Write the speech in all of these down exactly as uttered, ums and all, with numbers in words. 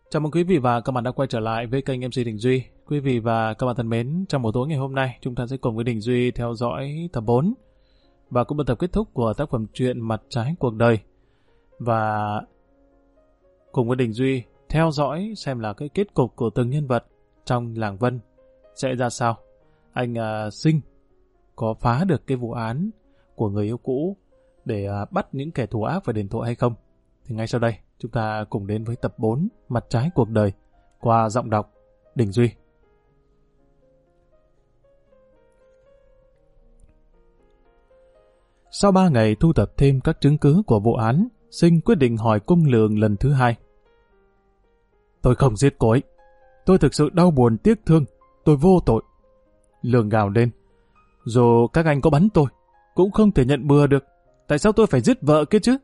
Chào mừng quý vị và các bạn đã quay trở lại với kênh em xê Đình Duy. Quý vị và các bạn thân mến, trong buổi tối ngày hôm nay, chúng ta sẽ cùng với Đình Duy theo dõi tập bốn và cũng là tập kết thúc của tác phẩm truyện Mặt Trái Cuộc Đời. Và cùng với Đình Duy theo dõi xem là cái kết cục của từng nhân vật trong làng Vân sẽ ra sao. Anh uh, Sinh có phá được cái vụ án của người yêu cũ để uh, bắt những kẻ thù ác phải đền tội hay không? Thì ngay sau đây, chúng ta cùng đến với tập bốn Mặt Trái Cuộc Đời qua giọng đọc Đình Duy. Sau ba ngày thu thập thêm các chứng cứ của vụ án, Sinh quyết định hỏi cung Lường lần thứ hai. Tôi không giết cô ấy. Tôi thực sự đau buồn tiếc thương. Tôi vô tội. Lường gào lên. Dù các anh có bắn tôi, cũng không thể nhận bừa được. Tại sao tôi phải giết vợ kia chứ?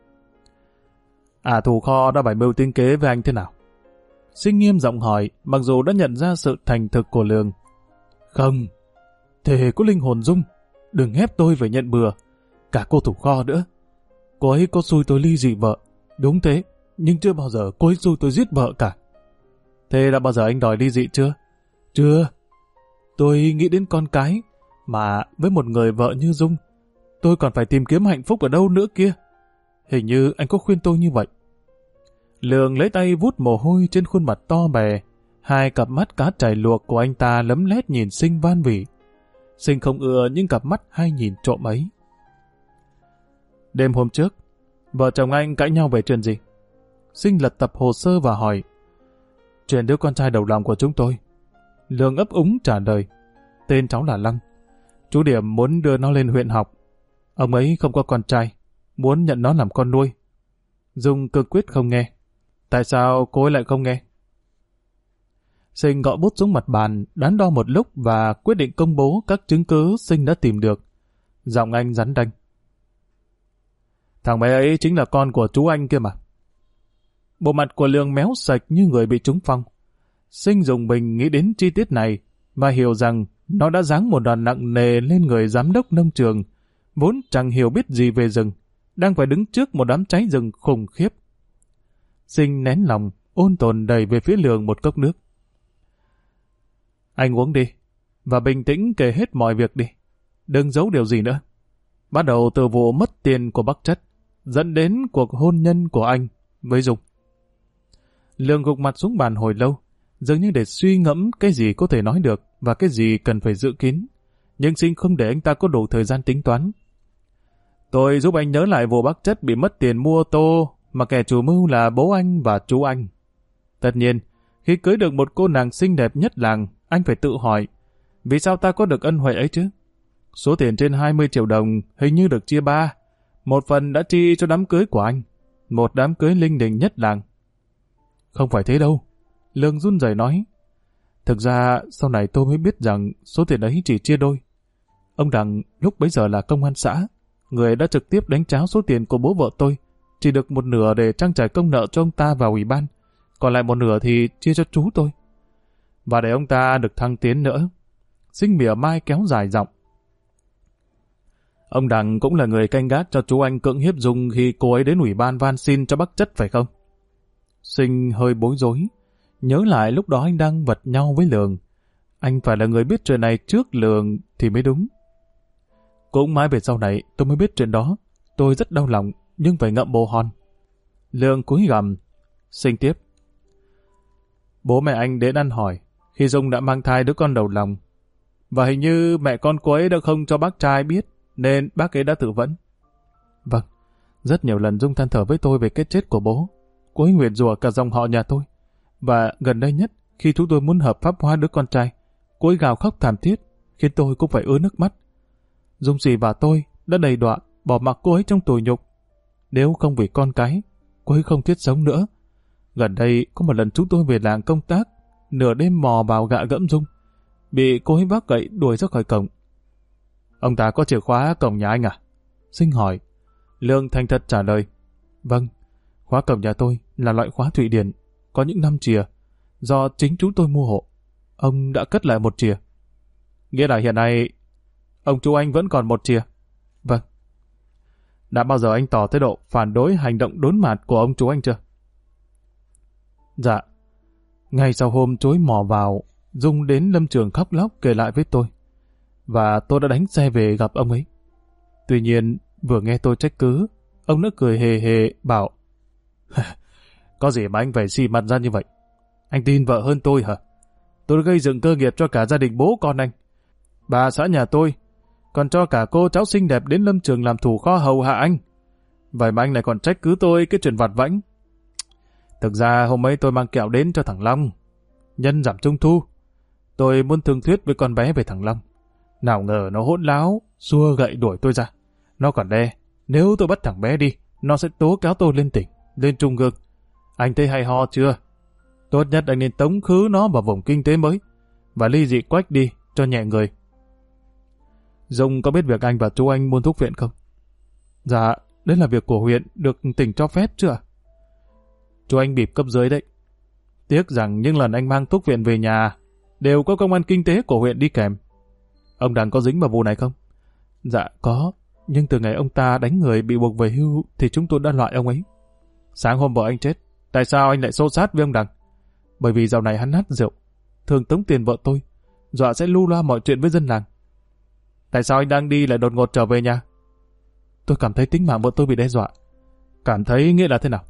À, thủ kho đã bày mưu tính kế với anh thế nào? Sinh nghiêm giọng hỏi, mặc dù đã nhận ra sự thành thực của Lường. Không, thề có linh hồn Dung, đừng ép tôi phải nhận bừa. Cả cô thủ kho nữa. Cô ấy có xui tôi ly dị vợ. Đúng thế, nhưng chưa bao giờ cô ấy xui tôi giết vợ cả. Thế đã bao giờ anh đòi ly dị chưa? Chưa. Tôi nghĩ đến con cái, mà với một người vợ như Dung, tôi còn phải tìm kiếm hạnh phúc ở đâu nữa kia. Hình như anh có khuyên tôi như vậy. Lường lấy tay vuốt mồ hôi trên khuôn mặt to bè. Hai cặp mắt cá chảy luộc của anh ta lấm lét nhìn Sinh van vỉ. Sinh không ưa những cặp mắt hay nhìn trộm ấy. Đêm hôm trước, vợ chồng anh cãi nhau về chuyện gì? Sinh lật tập hồ sơ và hỏi. Chuyện đứa con trai đầu lòng của chúng tôi. Lường ấp úng trả lời. Tên cháu là Lăng. Chú Điểm muốn đưa nó lên huyện học. Ông ấy không có con trai, muốn nhận nó làm con nuôi. Dung cương quyết không nghe. Tại sao cô ấy lại không nghe? Sinh gõ bút xuống mặt bàn, đắn đo một lúc và quyết định công bố các chứng cứ Sinh đã tìm được. Giọng anh rắn đanh. Thằng bé ấy chính là con của chú anh kia mà. Bộ mặt của Lường méo sạch như người bị trúng phong. Sinh dùng bình nghĩ đến chi tiết này và hiểu rằng nó đã giáng một đòn nặng nề lên người giám đốc nông trường, vốn chẳng hiểu biết gì về rừng, đang phải đứng trước một đám cháy rừng khủng khiếp. Sinh nén lòng, ôn tồn đầy về phía Lường một cốc nước. Anh uống đi, và bình tĩnh kể hết mọi việc đi. Đừng giấu điều gì nữa. Bắt đầu từ vụ mất tiền của Bắc Chất, dẫn đến cuộc hôn nhân của anh với Dung. Lường gục mặt xuống bàn hồi lâu, dường như để suy ngẫm cái gì có thể nói được và cái gì cần phải giữ kín. Nhưng Sinh không để anh ta có đủ thời gian tính toán. Tôi giúp anh nhớ lại vụ Bắc Chất bị mất tiền mua ô tô mà kẻ chủ mưu là bố anh và chú anh. Tất nhiên, khi cưới được một cô nàng xinh đẹp nhất làng, anh phải tự hỏi, vì sao ta có được ân huệ ấy chứ? Số tiền trên hai mươi triệu đồng hình như được chia ba. Một phần đã chi cho đám cưới của anh, một đám cưới linh đình nhất làng. Không phải thế đâu, Lương run rẩy nói. Thực ra sau này tôi mới biết rằng số tiền ấy chỉ chia đôi. Ông Đặng lúc bấy giờ là công an xã, người đã trực tiếp đánh tráo số tiền của bố vợ tôi, chỉ được một nửa để trang trải công nợ cho ông ta vào ủy ban, còn lại một nửa thì chia cho chú tôi. Và để ông ta được thăng tiến nữa. Sinh mỉa mai kéo dài giọng. Ông Đặng cũng là người canh gác cho chú anh cưỡng hiếp Dung khi cô ấy đến ủy ban van xin cho Bắc Chất phải không? Sinh hơi bối rối, nhớ lại lúc đó anh đang vật nhau với Lường. Anh phải là người biết chuyện này trước Lường thì mới đúng. Cũng mãi về sau này tôi mới biết chuyện đó. Tôi rất đau lòng, nhưng phải ngậm bồ hòn. Lương cúi gằm. Sinh tiếp. Bố mẹ anh đến ăn hỏi khi Dung đã mang thai đứa con đầu lòng. Và hình như mẹ con cô ấy đã không cho bác trai biết, nên bác ấy đã tự vẫn. Vâng, rất nhiều lần Dung than thở với tôi về cái chết của bố. Cô ấy nguyền rủa cả dòng họ nhà tôi. Và gần đây nhất, khi chúng tôi muốn hợp pháp hóa đứa con trai, cô ấy gào khóc thảm thiết, khiến tôi cũng phải ứa nước mắt. Dung dì và tôi đã đầy đọa bỏ mặc cô ấy trong tủi nhục. Nếu không vì con cái, cô ấy không thiết sống nữa. Gần đây có một lần chúng tôi về làng công tác, nửa đêm mò vào gạ gẫm Dung, bị cô ấy vác gậy đuổi ra khỏi cổng. Ông ta có chìa khóa cổng nhà anh à? Sinh hỏi. Lương thành thật trả lời. Vâng, khóa cổng nhà tôi là loại khóa Thụy Điển, có những năm chìa, do chính chúng tôi mua hộ. Ông đã cất lại một chìa. Nghĩa là hiện nay ông chú anh vẫn còn một chìa. Vâng. Đã bao giờ anh tỏ thái độ phản đối hành động đốn mạt của ông chú anh chưa? Dạ, Ngay sau hôm chối mò vào, Dung đến lâm trường khóc lóc kể lại với tôi. Và tôi đã đánh xe về gặp ông ấy. Tuy nhiên, vừa nghe tôi trách cứ, ông đã cười hề hề bảo: có gì mà anh phải xì mặt ra như vậy? Anh tin vợ hơn tôi hả? Tôi đã gây dựng cơ nghiệp cho cả gia đình bố con anh. Bà xã nhà tôi còn cho cả cô cháu xinh đẹp đến lâm trường làm thủ kho hầu hạ anh. Vậy mà anh lại còn trách cứ tôi cái chuyện vặt vãnh. Thực ra hôm ấy tôi mang kẹo đến cho thằng Long. Nhân giảm trung thu, tôi muốn thương thuyết với con bé về thằng Long. Nào ngờ nó hỗn láo, xua gậy đuổi tôi ra. Nó còn đe, nếu tôi bắt thằng bé đi, nó sẽ tố cáo tôi lên tỉnh, lên trung ương. Anh thấy hay ho chưa? Tốt nhất anh nên tống khứ nó vào vùng kinh tế mới, và ly dị Quách đi, cho nhẹ người. Dung có biết việc anh và chú anh muốn thuốc viện không? Dạ, đấy là việc của huyện, được tỉnh cho phép chưa ạ? Chú anh bịp cấp dưới đấy. Tiếc rằng những lần anh mang thuốc viện về nhà, đều có công an kinh tế của huyện đi kèm. Ông Đằng có dính vào vụ này không? Dạ có, nhưng từ ngày ông ta đánh người bị buộc về hưu thì chúng tôi đã loại ông ấy. Sáng hôm vợ anh chết, tại sao anh lại xô xát với ông Đằng? Bởi vì dạo này hắn hắt rượu, thường tống tiền vợ tôi, dọa sẽ lưu loa mọi chuyện với dân làng. Tại sao anh đang đi lại đột ngột trở về nhà? Tôi cảm thấy tính mạng vợ tôi bị đe dọa. Cảm thấy nghĩa là thế nào?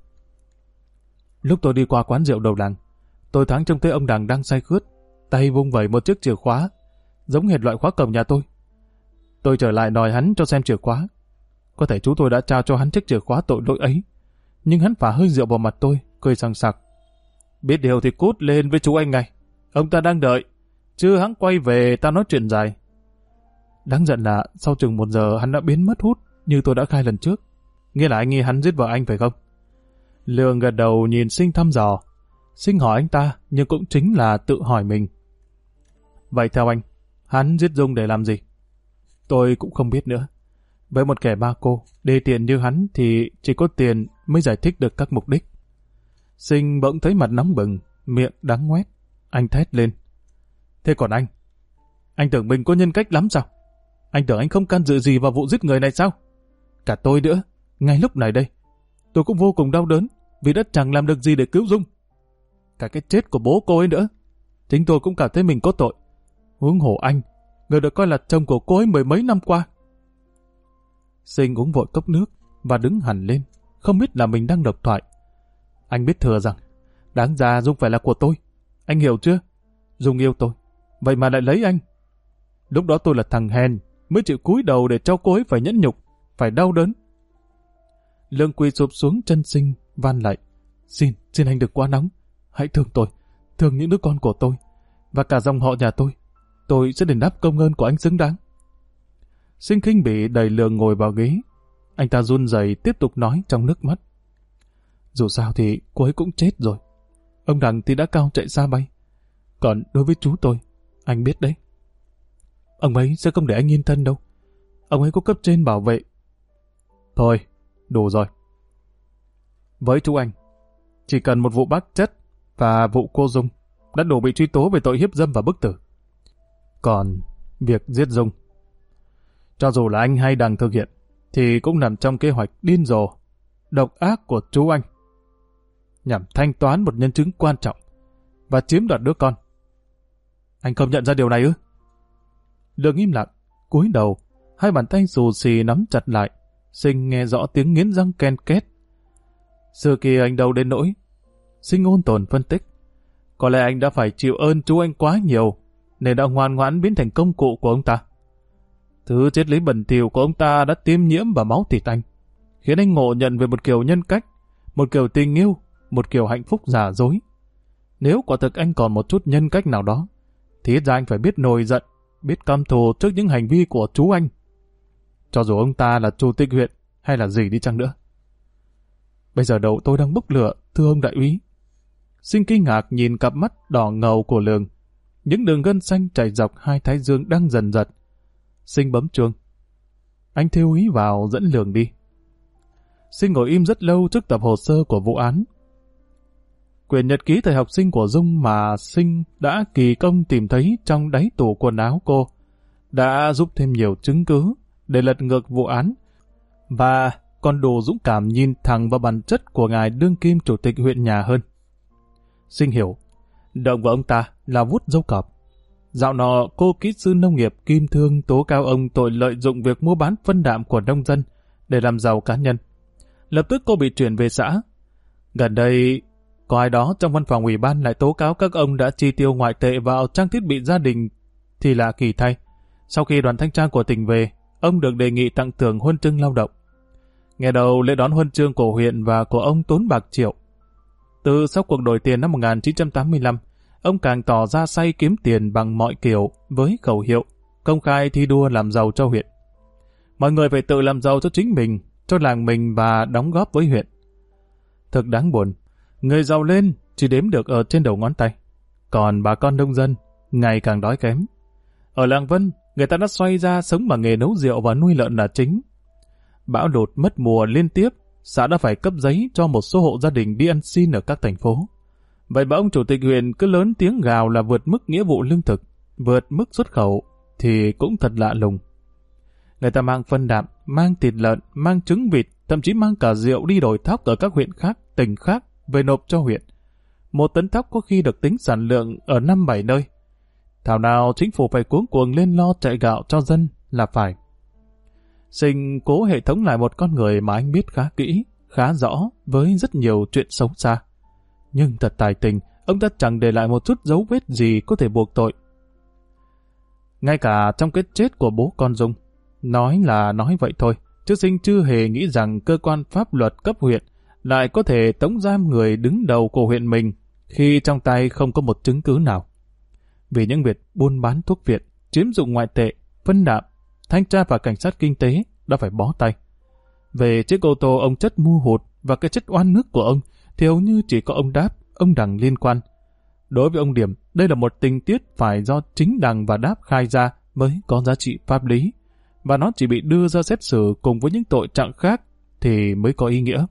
Lúc tôi đi qua quán rượu đầu làng, tôi thoáng trông thấy ông Đằng đang say khướt, tay vung vẩy một chiếc chìa khóa, giống hệt loại khóa cổng nhà tôi. Tôi trở lại đòi hắn cho xem chìa khóa. Có thể chú tôi đã trao cho hắn chiếc chìa khóa tội lỗi ấy, nhưng hắn phả hơi rượu vào mặt tôi, cười sằng sặc. Biết điều thì cút lên với chú anh ngay. Ông ta đang đợi, chứ hắn quay về ta nói chuyện dài. Đáng giận là sau chừng một giờ hắn đã biến mất hút như tôi đã khai lần trước. Nghĩa là anh nghi hắn giết vợ anh phải không? Lương gật đầu nhìn Sinh thăm dò. Sinh hỏi anh ta, nhưng cũng chính là tự hỏi mình. Vậy theo anh, hắn giết Dung để làm gì? Tôi cũng không biết nữa. Với một kẻ ba cô, đề tiền như hắn thì chỉ có tiền mới giải thích được các mục đích. Sinh bỗng thấy mặt nóng bừng, miệng đắng ngoét. Anh thét lên. Thế còn anh? Anh tưởng mình có nhân cách lắm sao? Anh tưởng anh không can dự gì vào vụ giết người này sao? Cả tôi nữa, ngay lúc này đây, tôi cũng vô cùng đau đớn vì đã chẳng làm được gì để cứu Dung. Cả cái chết của bố cô ấy nữa, chính tôi cũng cảm thấy mình có tội. Huống hồ anh, người được coi là chồng của cô ấy mười mấy năm qua. Sinh uống vội cốc nước và đứng hẳn lên, không biết là mình đang độc thoại. Anh biết thừa rằng, đáng ra Dung phải là của tôi. Anh hiểu chưa? Dung yêu tôi, vậy mà lại lấy anh. Lúc đó tôi là thằng hèn, mới chịu cúi đầu để cho cô ấy phải nhẫn nhục, phải đau đớn. Lương quỳ sụp xuống chân Sinh, van lạy. Xin, xin anh đừng quá nóng. Hãy thương tôi, thương những đứa con của tôi, và cả dòng họ nhà tôi. Tôi sẽ đền đáp công ơn của anh xứng đáng. Sinh khinh bỉ đẩy Lương ngồi vào ghế. Anh ta run rẩy tiếp tục nói trong nước mắt. Dù sao thì cô ấy cũng chết rồi. Ông Đằng thì đã cao chạy xa bay. Còn đối với chú tôi, anh biết đấy, ông ấy sẽ không để anh yên thân đâu. Ông ấy có cấp trên bảo vệ. Thôi, đủ rồi. Với chú anh, chỉ cần một vụ bác chất và vụ cô Dung đã đủ bị truy tố về tội hiếp dâm và bức tử. Còn việc giết Dung, cho dù là anh hay Đằng thực hiện, thì cũng nằm trong kế hoạch điên rồ, độc ác của chú anh, nhằm thanh toán một nhân chứng quan trọng và chiếm đoạt đứa con. Anh không nhận ra điều này ư? Lương im lặng, cúi đầu, hai bàn tay xù xì nắm chặt lại. Sinh nghe rõ tiếng nghiến răng ken két. Xưa kia anh đâu đến nỗi. Sinh ôn tồn phân tích. Có lẽ anh đã phải chịu ơn chú anh quá nhiều, nên đã ngoan ngoãn biến thành công cụ của ông ta. Thứ triết lý bẩn thỉu của ông ta đã tiêm nhiễm vào máu thịt anh, khiến anh ngộ nhận về một kiểu nhân cách, một kiểu tình yêu, một kiểu hạnh phúc giả dối. Nếu quả thực anh còn một chút nhân cách nào đó, thì ít ra anh phải biết nổi giận, biết căm thù trước những hành vi của chú anh, cho dù ông ta là chủ tịch huyện hay là gì đi chăng nữa. Bây giờ đầu tôi đang bốc lửa, thưa ông đại úy. Sinh kinh ngạc nhìn cặp mắt đỏ ngầu của Lương. Những đường gân xanh chảy dọc hai thái dương đang dần dật. Sinh bấm chuông. Anh thêu ý vào dẫn Lương đi. Sinh ngồi im rất lâu trước tập hồ sơ của vụ án. Quyển nhật ký thời học sinh của Dung mà Sinh đã kỳ công tìm thấy trong đáy tủ quần áo cô đã giúp thêm nhiều chứng cứ để lật ngược vụ án, và còn đủ dũng cảm nhìn thẳng vào bản chất của ngài đương kim chủ tịch huyện nhà hơn. Sinh hiểu, Động vào ông ta là vuốt dâu cọp. Dạo nọ cô kỹ sư nông nghiệp Kim Thương tố cáo ông tội lợi dụng việc mua bán phân đạm của nông dân để làm giàu cá nhân. Lập tức cô bị chuyển về xã. Gần đây, có ai đó trong văn phòng ủy ban lại tố cáo các ông đã chi tiêu ngoại tệ vào trang thiết bị gia đình thì lạ kỳ thay. Sau khi đoàn thanh tra của tỉnh về, ông được đề nghị tặng thưởng huân chương lao động. Nghe đầu lễ đón huân chương của huyện và của ông tốn bạc triệu. Từ sau cuộc đổi tiền năm một nghìn chín trăm tám mươi lăm, ông càng tỏ ra say kiếm tiền bằng mọi kiểu với khẩu hiệu công khai thi đua làm giàu cho huyện. Mọi người phải tự làm giàu cho chính mình, cho làng mình và đóng góp với huyện. Thực đáng buồn, người giàu lên chỉ đếm được ở trên đầu ngón tay, còn bà con nông dân ngày càng đói kém. Ở làng Vân, người ta đã xoay ra sống bằng nghề nấu rượu và nuôi lợn là chính. Bão lụt mất mùa liên tiếp, xã đã phải cấp giấy cho một số hộ gia đình đi ăn xin ở các thành phố. Vậy mà ông chủ tịch huyện cứ lớn tiếng gào là vượt mức nghĩa vụ lương thực, vượt mức xuất khẩu, thì cũng thật lạ lùng. Người ta mang phân đạm, mang thịt lợn, mang trứng vịt, thậm chí mang cả rượu đi đổi thóc ở các huyện khác, tỉnh khác về nộp cho huyện. Một tấn thóc có khi được tính sản lượng ở năm bảy nơi. Thảo nào chính phủ phải cuống cuồng lên lo chạy gạo cho dân là phải. Sinh cố hệ thống lại một con người mà anh biết khá kỹ, khá rõ với rất nhiều chuyện xấu xa. Nhưng thật tài tình, ông ta chẳng để lại một chút dấu vết gì có thể buộc tội. Ngay cả trong cái chết của bố con Dung, nói là nói vậy thôi, chứ Sinh chưa hề nghĩ rằng cơ quan pháp luật cấp huyện lại có thể tống giam người đứng đầu của huyện mình khi trong tay không có một chứng cứ nào. Vì những việc buôn bán thuốc viện, chiếm dụng ngoại tệ, phân đạm, thanh tra và cảnh sát kinh tế đã phải bó tay. Về chiếc ô tô ông Chất mua hụt và cái chất oan nước của ông thì hầu như chỉ có ông Đáp, ông Đằng liên quan. Đối với ông Điểm, đây là một tình tiết phải do chính Đằng và Đáp khai ra mới có giá trị pháp lý, và nó chỉ bị đưa ra xét xử cùng với những tội trạng khác thì mới có ý nghĩa.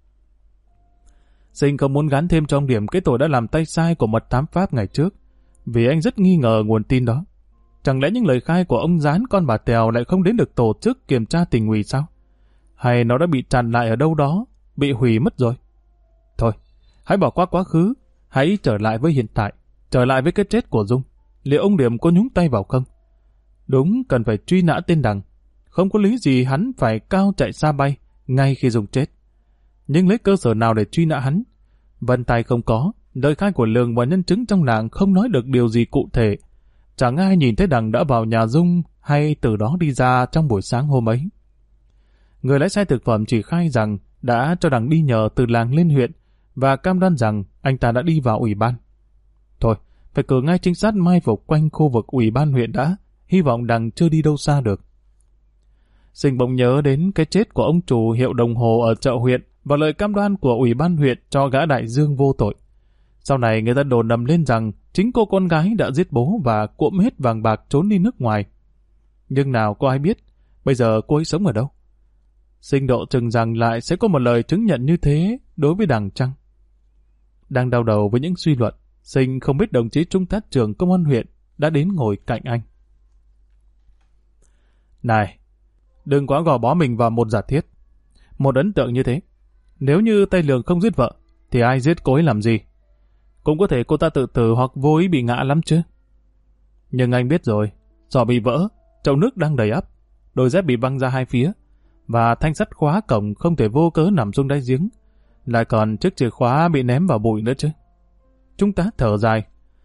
Sinh không muốn gắn thêm cho ông Điểm cái tội đã làm tay sai của mật thám Pháp ngày trước, vì anh rất nghi ngờ nguồn tin đó. Chẳng lẽ những lời khai của ông Gián con bà Tèo lại không đến được tổ chức kiểm tra tỉnh ủy sao? Hay nó đã bị tràn lại ở đâu đó, bị hủy mất rồi? Thôi, hãy bỏ qua quá khứ, hãy trở lại với hiện tại, trở lại với cái chết của Dung. Liệu ông Điểm có nhúng tay vào không? Đúng, cần phải truy nã tên Đằng. Không có lý gì hắn phải cao chạy xa bay ngay khi Dung chết. Nhưng lấy cơ sở nào để truy nã hắn? Vân tay không có, lời khai của Lường và nhân chứng trong làng không nói được điều gì cụ thể. Chẳng ai nhìn thấy Đằng đã vào nhà Dung hay từ đó đi ra trong buổi sáng hôm ấy. Người lái xe thực phẩm chỉ khai rằng đã cho Đằng đi nhờ từ làng lên huyện và cam đoan rằng anh ta đã đi vào ủy ban. Thôi, phải cử ngay trinh sát mai phục quanh khu vực ủy ban huyện đã, hy vọng Đằng chưa đi đâu xa được. Sinh bỗng nhớ đến cái chết của ông chủ hiệu đồng hồ ở chợ huyện và lời cam đoan của ủy ban huyện cho gã Đại Dương vô tội. Sau này người ta đồn nầm lên rằng chính cô con gái đã giết bố và cuộm hết vàng bạc trốn đi nước ngoài. Nhưng nào có ai biết, bây giờ cô ấy sống ở đâu? Sinh độ chừng rằng lại sẽ có một lời chứng nhận như thế đối với Đằng chăng? Đang đau đầu với những suy luận, Sinh không biết đồng chí trung tá trưởng công an huyện đã đến ngồi cạnh anh. Này, đừng quá gò bó mình vào một giả thiết, một ấn tượng như thế. Nếu như tay Lường không giết vợ, thì ai giết cô ấy làm gì? Cũng có thể cô ta tự tử hoặc vô ý bị ngã lắm chứ. Nhưng anh biết rồi, giỏ bị vỡ, chậu nước đang đầy ắp, đôi dép bị văng ra hai phía, và thanh sắt khóa cổng không thể vô cớ nằm xuống đáy giếng, lại còn chiếc chìa khóa bị ném vào bụi nữa chứ. Trung tá thở dài.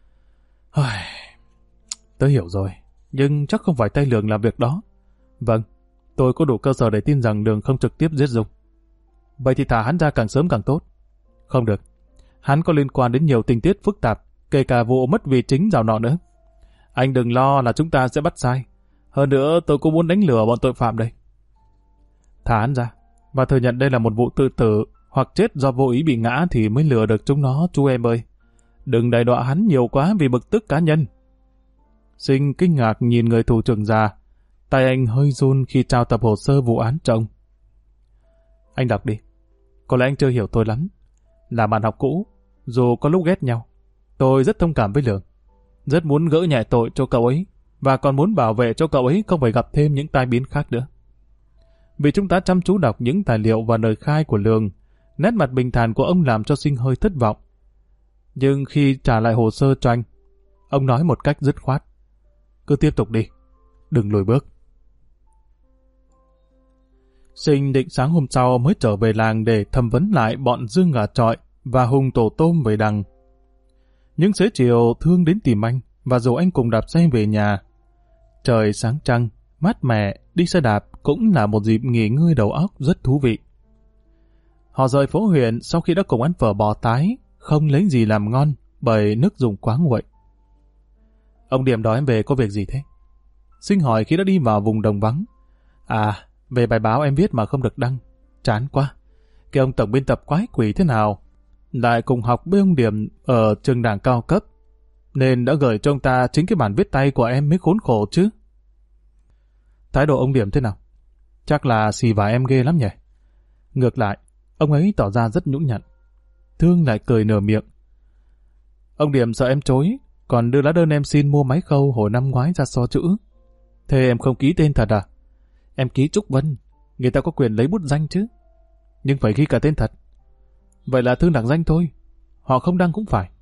Tớ hiểu rồi, nhưng chắc không phải tay Lường làm việc đó. Vâng, tôi có đủ cơ sở để tin rằng Lường không trực tiếp giết Dung. Vậy thì thả hắn ra càng sớm càng tốt. Không được, hắn có liên quan đến nhiều tình tiết phức tạp, kể cả vụ mất vị chính dạo nọ nữa. Anh đừng lo là chúng ta sẽ bắt sai. Hơn nữa tôi cũng muốn đánh lừa bọn tội phạm đây. Thả hắn ra, và thừa nhận đây là một vụ tự tử hoặc chết do vô ý bị ngã thì mới lừa được chúng nó, chú em ơi. Đừng đày đọa hắn nhiều quá vì bực tức cá nhân. Sinh kinh ngạc nhìn người thủ trưởng già, tay anh hơi run khi trao tập hồ sơ vụ án cho ông. Anh đọc đi, có lẽ anh chưa hiểu tôi lắm. Là bạn học cũ, dù có lúc ghét nhau, tôi rất thông cảm với Lường, rất muốn gỡ nhẹ tội cho cậu ấy, và còn muốn bảo vệ cho cậu ấy không phải gặp thêm những tai biến khác nữa. Vì chúng ta chăm chú đọc những tài liệu và lời khai của Lường, nét mặt bình thản của ông làm cho Sinh hơi thất vọng. Nhưng khi trả lại hồ sơ cho anh, ông nói một cách dứt khoát: cứ tiếp tục đi, đừng lùi bước. Sinh định sáng hôm sau mới trở về làng để thẩm vấn lại bọn Dương Gà Chọi và Hùng Tổ Tôm về đằng. Những xế chiều Thương đến tìm anh và rủ anh cùng đạp xe về nhà. Trời sáng trăng, mát mẻ, đi xe đạp cũng là một dịp nghỉ ngơi đầu óc rất thú vị. Họ rời phố huyện sau khi đã cùng ăn phở bò tái, không lấy gì làm ngon bởi nước dùng quá nguội. Ông Điểm đòi em về có việc gì thế? Sinh hỏi khi đã đi vào vùng đồng vắng. À, về bài báo em viết mà không được đăng. Chán quá. Cái ông tổng biên tập quái quỷ thế nào? Lại cùng học với ông Điểm ở trường đảng cao cấp, nên đã gửi cho ông ta chính cái bản viết tay của em mới khốn khổ chứ. Thái độ ông Điểm thế nào? Chắc là xì vả em ghê lắm nhỉ? Ngược lại, ông ấy tỏ ra rất nhũn nhặn. Thương lại cười nở miệng. Ông Điểm sợ em chối, còn đưa lá đơn em xin mua máy khâu hồi năm ngoái ra so chữ. Thế em không ký tên thật à? Em ký Trúc Vân, người ta có quyền lấy bút danh chứ. Nhưng phải ghi cả tên thật. Vậy là Thương đẳng danh thôi, họ không đăng cũng phải.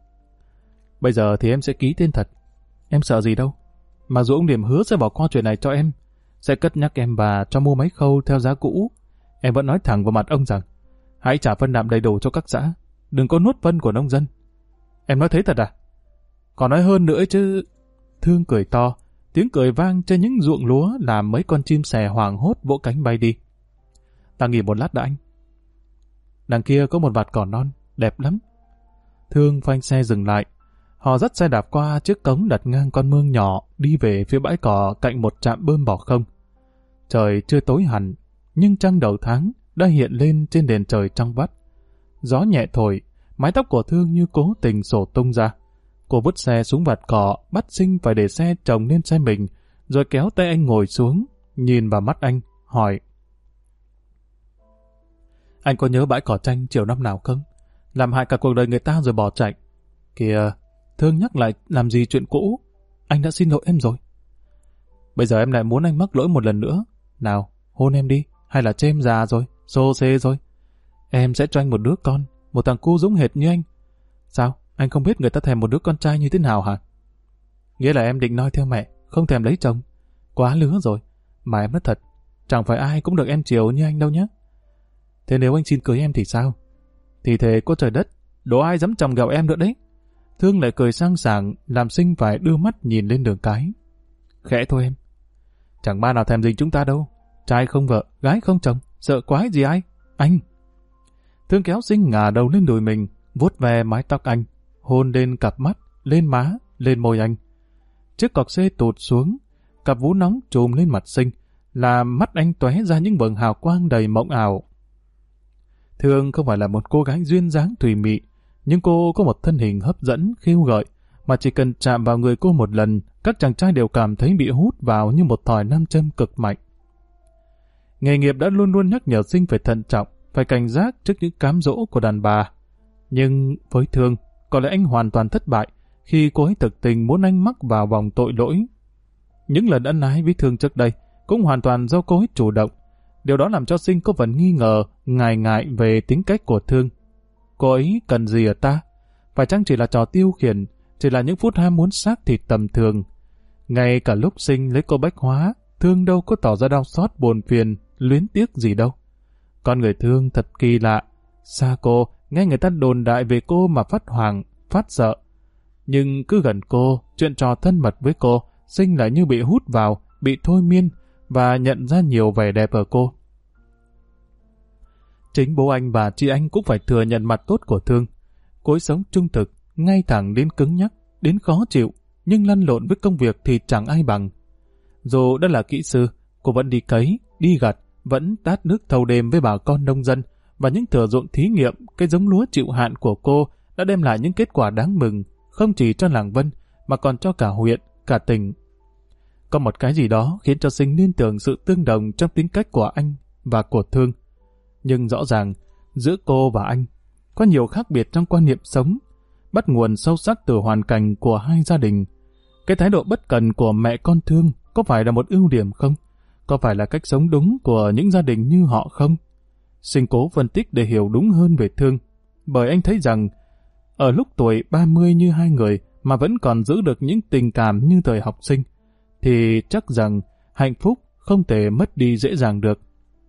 Bây giờ thì em sẽ ký tên thật. Em sợ gì đâu. Mặc dù ông Điểm hứa sẽ bỏ qua chuyện này cho em, sẽ cất nhắc em và cho mua máy khâu theo giá cũ, em vẫn nói thẳng vào mặt ông rằng hãy trả phân nạm đầy đủ cho các xã, đừng có nuốt phân của nông dân. Em nói thế thật à? Còn nói hơn nữa chứ. Thương cười to, tiếng cười vang trên những ruộng lúa làm mấy con chim sẻ hoảng hốt vỗ cánh bay đi. Ta nghỉ một lát đã anh. Đằng kia có một vạt cỏ non, đẹp lắm. Thương phanh xe dừng lại. Họ dắt xe đạp qua chiếc cống đặt ngang con mương nhỏ, đi về phía bãi cỏ cạnh một trạm bơm bỏ không. Trời chưa tối hẳn, nhưng trăng đầu tháng đã hiện lên trên nền trời trong vắt. Gió nhẹ thổi, mái tóc của Thương như cố tình xổ tung ra. Cô vứt xe xuống vạt cỏ, bắt Sinh phải để xe chồng lên xe mình, rồi kéo tay anh ngồi xuống, nhìn vào mắt anh, hỏi: Anh có nhớ bãi cỏ tranh chiều năm nào không? Làm hại cả cuộc đời người ta rồi bỏ chạy. Kìa, Thương nhắc lại làm gì chuyện cũ? Anh đã xin lỗi em rồi. Bây giờ em lại muốn anh mắc lỗi một lần nữa. Nào, hôn em đi, hay là chê em già rồi, xô xê rồi. Em sẽ cho anh một đứa con, một thằng cu dũng hệt như anh. Sao, anh không biết người ta thèm một đứa con trai như thế nào hả? Nghĩa là em định nói theo mẹ, không thèm lấy chồng. Quá lứa rồi, mà em nói thật, chẳng phải ai cũng được em chiều như anh đâu nhé. Thế nếu anh xin cưới em thì sao? Thì thề có trời đất, đố ai dám chồng ghẹo em nữa đấy. Thương lại cười sang sảng, làm Sinh phải đưa mắt nhìn lên đường cái. Khẽ thôi em. Chẳng ba nào thèm gì chúng ta đâu. Trai không vợ, gái không chồng, sợ quái gì ai? Anh! Thương kéo Sinh ngả đầu lên đùi mình, vuốt ve mái tóc anh, hôn lên cặp mắt, lên má, lên môi anh. Chiếc cọc xê tụt xuống, cặp vú nóng trùm lên mặt Sinh, làm mắt anh tóe ra những vầng hào quang đầy mộng ảo. Thương không phải là một cô gái duyên dáng thùy mị, nhưng cô có một thân hình hấp dẫn, khiêu gợi, mà chỉ cần chạm vào người cô một lần, các chàng trai đều cảm thấy bị hút vào như một thỏi nam châm cực mạnh. Nghề nghiệp đã luôn luôn nhắc nhở Sinh phải thận trọng, phải cảnh giác trước những cám dỗ của đàn bà. Nhưng với Thương, có lẽ anh hoàn toàn thất bại khi cô ấy thực tình muốn anh mắc vào vòng tội lỗi. Những lần ân ái với Thương trước đây cũng hoàn toàn do cô ấy chủ động. Điều đó làm cho Sinh có phần nghi ngờ, ngại ngại về tính cách của Thương. Cô ấy cần gì ở ta? Phải chăng chỉ là trò tiêu khiển, chỉ là những phút ham muốn xác thịt tầm thường? Ngay cả lúc Sinh lấy cô Bách Hóa, Thương đâu có tỏ ra đau xót buồn phiền, luyến tiếc gì đâu. Con người Thương thật kỳ lạ. Xa cô, nghe người ta đồn đại về cô mà phát hoảng, phát sợ. Nhưng cứ gần cô, chuyện trò thân mật với cô, Sinh lại như bị hút vào, bị thôi miên và nhận ra nhiều vẻ đẹp ở cô. Chính bố anh và chị anh cũng phải thừa nhận mặt tốt của Thương. Cô ấy sống trung thực, ngay thẳng đến cứng nhắc, đến khó chịu, nhưng lăn lộn với công việc thì chẳng ai bằng. Dù đã là kỹ sư, cô vẫn đi cấy, đi gặt, vẫn tát nước thâu đêm với bà con nông dân, và những thửa ruộng thí nghiệm, cái giống lúa chịu hạn của cô đã đem lại những kết quả đáng mừng, không chỉ cho làng Vân, mà còn cho cả huyện, cả tỉnh. Có một cái gì đó khiến cho Sinh liên tưởng sự tương đồng trong tính cách của anh và của Thương. Nhưng rõ ràng, giữa cô và anh có nhiều khác biệt trong quan niệm sống, bắt nguồn sâu sắc từ hoàn cảnh của hai gia đình. Cái thái độ bất cần của mẹ con Thương có phải là một ưu điểm không? Có phải là cách sống đúng của những gia đình như họ không? Sinh cố phân tích để hiểu đúng hơn về Thương, bởi anh thấy rằng ở lúc tuổi ba mươi như hai người mà vẫn còn giữ được những tình cảm như thời học sinh, thì chắc rằng hạnh phúc không thể mất đi dễ dàng được.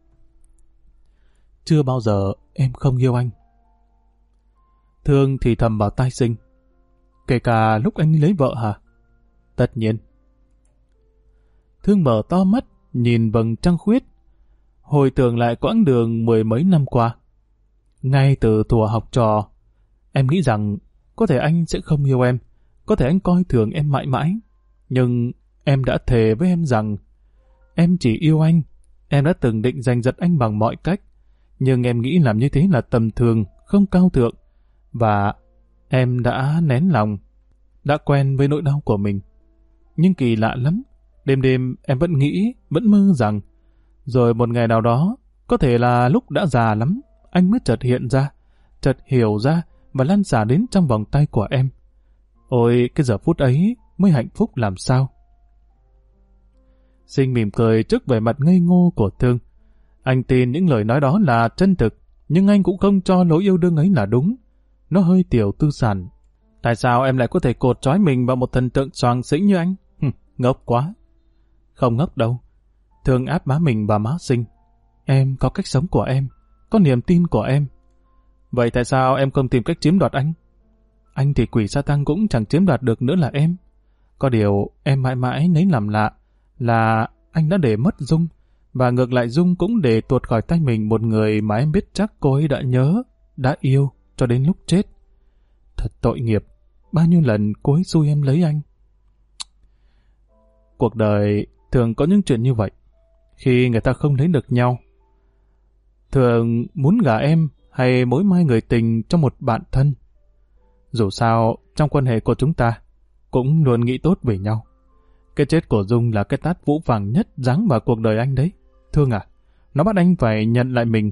Chưa bao giờ em không yêu anh. Thương thì thầm vào tai Sinh. Kể cả lúc anh lấy vợ hả? Tất nhiên. Thương mở to mắt, nhìn vầng trăng khuyết, hồi tưởng lại quãng đường mười mấy năm qua. Ngay từ thuở học trò, em nghĩ rằng có thể anh sẽ không yêu em, có thể anh coi thường em mãi mãi, nhưng em đã thề với em rằng em chỉ yêu anh. Em đã từng định giành giật anh bằng mọi cách, nhưng em nghĩ làm như thế là tầm thường, không cao thượng, và em đã nén lòng, đã quen với nỗi đau của mình. Nhưng kỳ lạ lắm, đêm đêm em vẫn nghĩ, vẫn mơ rằng, rồi một ngày nào đó, có thể là lúc đã già lắm, anh mới chợt hiện ra, chợt hiểu ra và lan xả đến trong vòng tay của em. Ôi, cái giờ phút ấy mới hạnh phúc làm sao. Sinh mỉm cười trước vẻ mặt ngây ngô của Thương. Anh tin những lời nói đó là chân thực, nhưng anh cũng không cho lối yêu đương ấy là đúng. Nó hơi tiểu tư sản. Tại sao em lại có thể cột trói mình vào một thần tượng soàng xĩnh như anh? Hừm, ngốc quá. Không ngốc đâu. Thương áp má mình vào má Sinh. Em có cách sống của em, có niềm tin của em. Vậy tại sao em không tìm cách chiếm đoạt anh? Anh thì quỷ sa tăng cũng chẳng chiếm đoạt được nữa là em. Có điều em mãi mãi nấy làm lạ là anh đã để mất Dung, và ngược lại Dung cũng để tuột khỏi tay mình một người mà em biết chắc cô ấy đã nhớ, đã yêu cho đến lúc chết. Thật tội nghiệp, bao nhiêu lần cô ấy xui em lấy anh. Cuộc đời thường có những chuyện như vậy. Khi người ta không lấy được nhau, thường muốn gả em hay mối mai người tình cho một bạn thân. Dù sao, trong quan hệ của chúng ta, cũng luôn nghĩ tốt về nhau. Cái chết của Dung là cái tát vũ vàng nhất giáng vào cuộc đời anh đấy. Thương à, nó bắt anh phải nhận lại mình.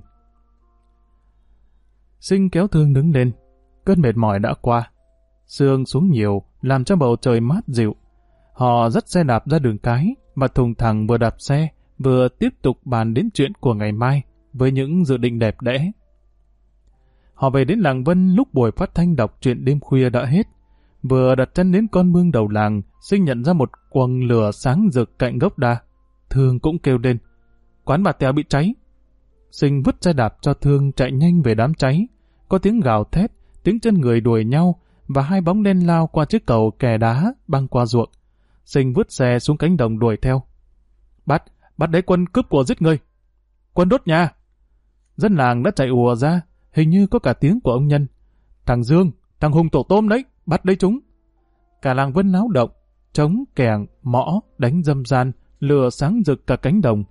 Sinh kéo Thương đứng lên. Cơn mệt mỏi đã qua. Sương xuống nhiều, làm cho bầu trời mát dịu. Họ dắt xe đạp ra đường cái, và thùng thẳng vừa đạp xe, vừa tiếp tục bàn đến chuyện của ngày mai, với những dự định đẹp đẽ. Họ về đến làng Vân lúc buổi phát thanh đọc truyện đêm khuya đã hết. Vừa đặt chân đến con mương đầu làng, Sinh nhận ra một quầng lửa sáng rực cạnh gốc đa. Thương cũng kêu lên. Quán bà Tèo bị cháy. Sinh vứt xe đạp cho Thương chạy nhanh về đám cháy. Có tiếng gào thét, tiếng chân người đuổi nhau, và hai bóng đen lao qua chiếc cầu kè đá băng qua ruộng. Sinh vứt xe xuống cánh đồng đuổi theo. Bắt, bắt đấy quân cướp của giết người. Quân đốt nhà. Dân làng đã chạy ùa ra, hình như có cả tiếng của ông Nhân. Thằng Dương, thằng Hùng tổ tôm đấy, bắt đấy chúng. Cả làng Vân náo động, trống, kèng, mõ, đánh dâm gian, lửa sáng rực cả cánh đồng.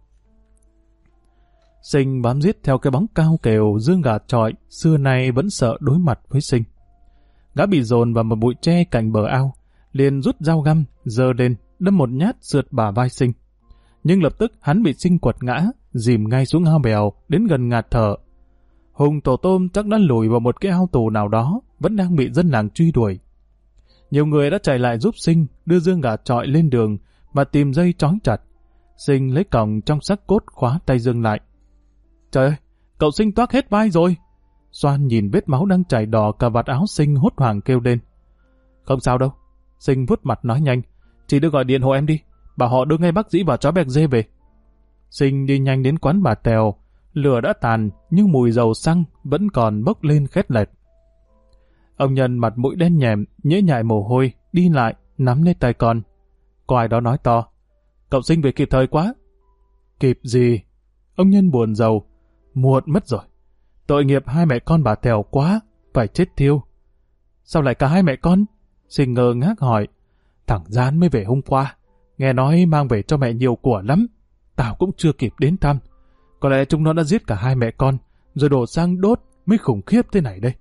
Sinh bám giết theo cái bóng cao kèo Dương gà trọi, xưa nay vẫn sợ đối mặt với Sinh. Gã bị dồn vào một bụi tre cạnh bờ ao, liền rút dao găm, giơ lên, đâm một nhát sượt bả vai Sinh. Nhưng lập tức hắn bị Sinh quật ngã, dìm ngay xuống ao bèo, đến gần ngạt thở. Hùng tổ tôm chắc đã lùi vào một cái ao tù nào đó, vẫn đang bị dân làng truy đuổi. Nhiều người đã chạy lại giúp Sinh đưa Dương gà trọi lên đường và tìm dây trói chặt. Sinh lấy còng trong xác cốt khóa tay Dương lại. Trời ơi, cậu Sinh toác hết vai rồi. Xoan nhìn vết máu đang chảy đỏ cả vạt áo Sinh hốt hoảng kêu lên. Không sao đâu. Sinh vuốt mặt nói nhanh. Chỉ đưa gọi điện hộ em đi. Bảo họ đưa ngay bác sĩ và chó bẹc dê về. Sinh đi nhanh đến quán bà Tèo. Lửa đã tàn nhưng mùi dầu xăng vẫn còn bốc lên khét lẹt. Ông Nhân mặt mũi đen nhèm, nhễ nhại mồ hôi, đi lại, nắm lấy tay con. Có ai đó nói to. Cậu Sinh về kịp thời quá. Kịp gì? Ông Nhân buồn rầu. Muộn mất rồi. Tội nghiệp hai mẹ con bà Tèo quá, phải chết thiêu. Sao lại cả hai mẹ con? Sinh ngơ ngác hỏi. Thằng Gian mới về hôm qua. Nghe nói mang về cho mẹ nhiều của lắm. Tao cũng chưa kịp đến thăm. Có lẽ chúng nó đã giết cả hai mẹ con, rồi đổ sang đốt mới khủng khiếp thế này đây.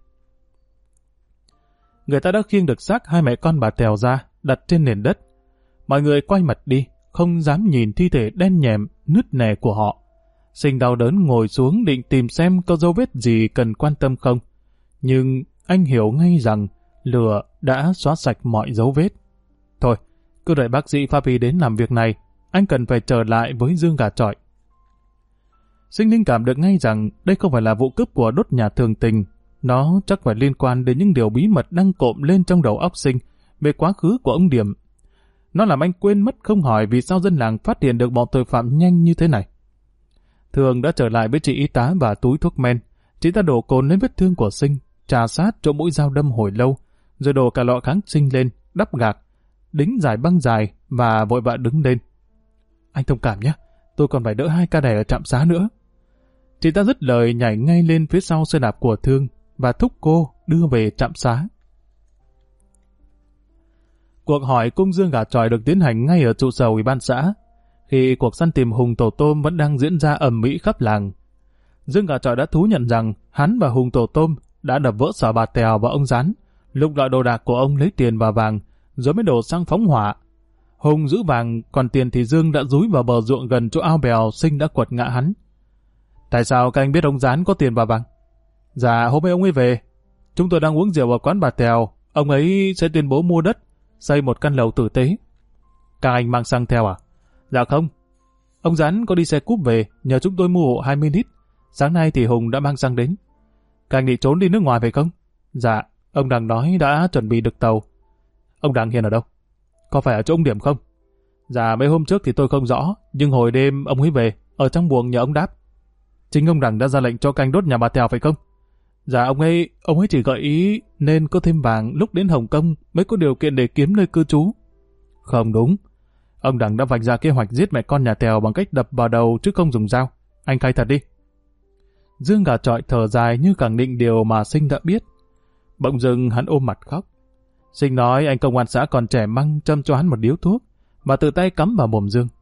Người ta đã khiêng được xác hai mẹ con bà Tèo ra, đặt trên nền đất. Mọi người quay mặt đi, không dám nhìn thi thể đen nhèm, nứt nẻ của họ. Sinh đau đớn ngồi xuống định tìm xem có dấu vết gì cần quan tâm không. Nhưng anh hiểu ngay rằng lửa đã xóa sạch mọi dấu vết. Thôi, cứ đợi bác sĩ pháp y đến làm việc này, anh cần phải trở lại với Dương gà trọi. Sinh linh cảm được ngay rằng đây không phải là vụ cướp của đốt nhà thường tình, Nó chắc phải liên quan đến những điều bí mật đang cộm lên trong đầu óc Sinh về quá khứ của ông Điểm. Nó làm anh quên mất không hỏi vì sao dân làng phát hiện được bọn tội phạm nhanh như thế này. Thường đã trở lại với chị y tá và túi thuốc men. Chị ta đổ cồn lên vết thương của Sinh, trà sát chỗ mũi dao đâm hồi lâu, rồi đổ cả lọ kháng sinh lên, đắp gạc, đính giải băng dài và vội vã đứng lên. Anh thông cảm nhé, tôi còn phải đỡ hai ca đẻ ở trạm xá nữa. Chị ta dứt lời nhảy ngay lên phía sau xe đạp của Thương và thúc cô đưa về trạm xá. Cuộc hỏi cung dương gà chọi được tiến hành ngay ở trụ sở ủy ban xã, khi cuộc săn tìm Hùng Tổ Tôm vẫn đang diễn ra ầm ĩ khắp làng. Dương gà chọi đã thú nhận rằng hắn và Hùng Tổ Tôm đã đập vỡ xỏ bà Tèo và ông Rán, lục lọi đồ đạc của ông lấy tiền và vàng, rồi mới đổ xăng phóng hỏa. Hùng giữ vàng, còn tiền thì Dương đã dúi vào bờ ruộng gần chỗ ao bèo Sinh đã quật ngã hắn. Tại sao các anh biết ông Rán có tiền và vàng? Dạ, hôm nay ông ấy về. Chúng tôi đang uống rượu ở quán bà Tèo. Ông ấy sẽ tuyên bố mua đất, xây một căn lầu tử tế. Các anh mang xăng theo à? Dạ không. Ông Rán có đi xe cúp về, nhờ chúng tôi mua hộ hai mươi lít. Sáng nay thì Hùng đã mang xăng đến. Các anh định trốn đi nước ngoài phải không? Dạ, ông Đằng nói đã chuẩn bị được tàu. Ông Đằng hiện ở đâu? Có phải ở chỗ ông Điểm không? Dạ, mấy hôm trước thì tôi không rõ, nhưng hồi đêm ông ấy về, ở trong buồng nhờ ông đáp. Chính ông Đằng đã ra lệnh cho canh đốt nhà bà Tèo phải không? Dạ, ông ấy, ông ấy chỉ gợi ý nên có thêm vàng lúc đến Hồng Kông mới có điều kiện để kiếm nơi cư trú. Không đúng. Ông Đằng đã vạch ra kế hoạch giết mẹ con nhà Tèo bằng cách đập vào đầu chứ không dùng dao. Anh khai thật đi. Dương gà chọi thở dài như khẳng định điều mà Sinh đã biết. Bỗng dưng hắn ôm mặt khóc. Sinh nói anh công an xã còn trẻ măng châm cho hắn một điếu thuốc và tự tay cắm vào mồm Dương.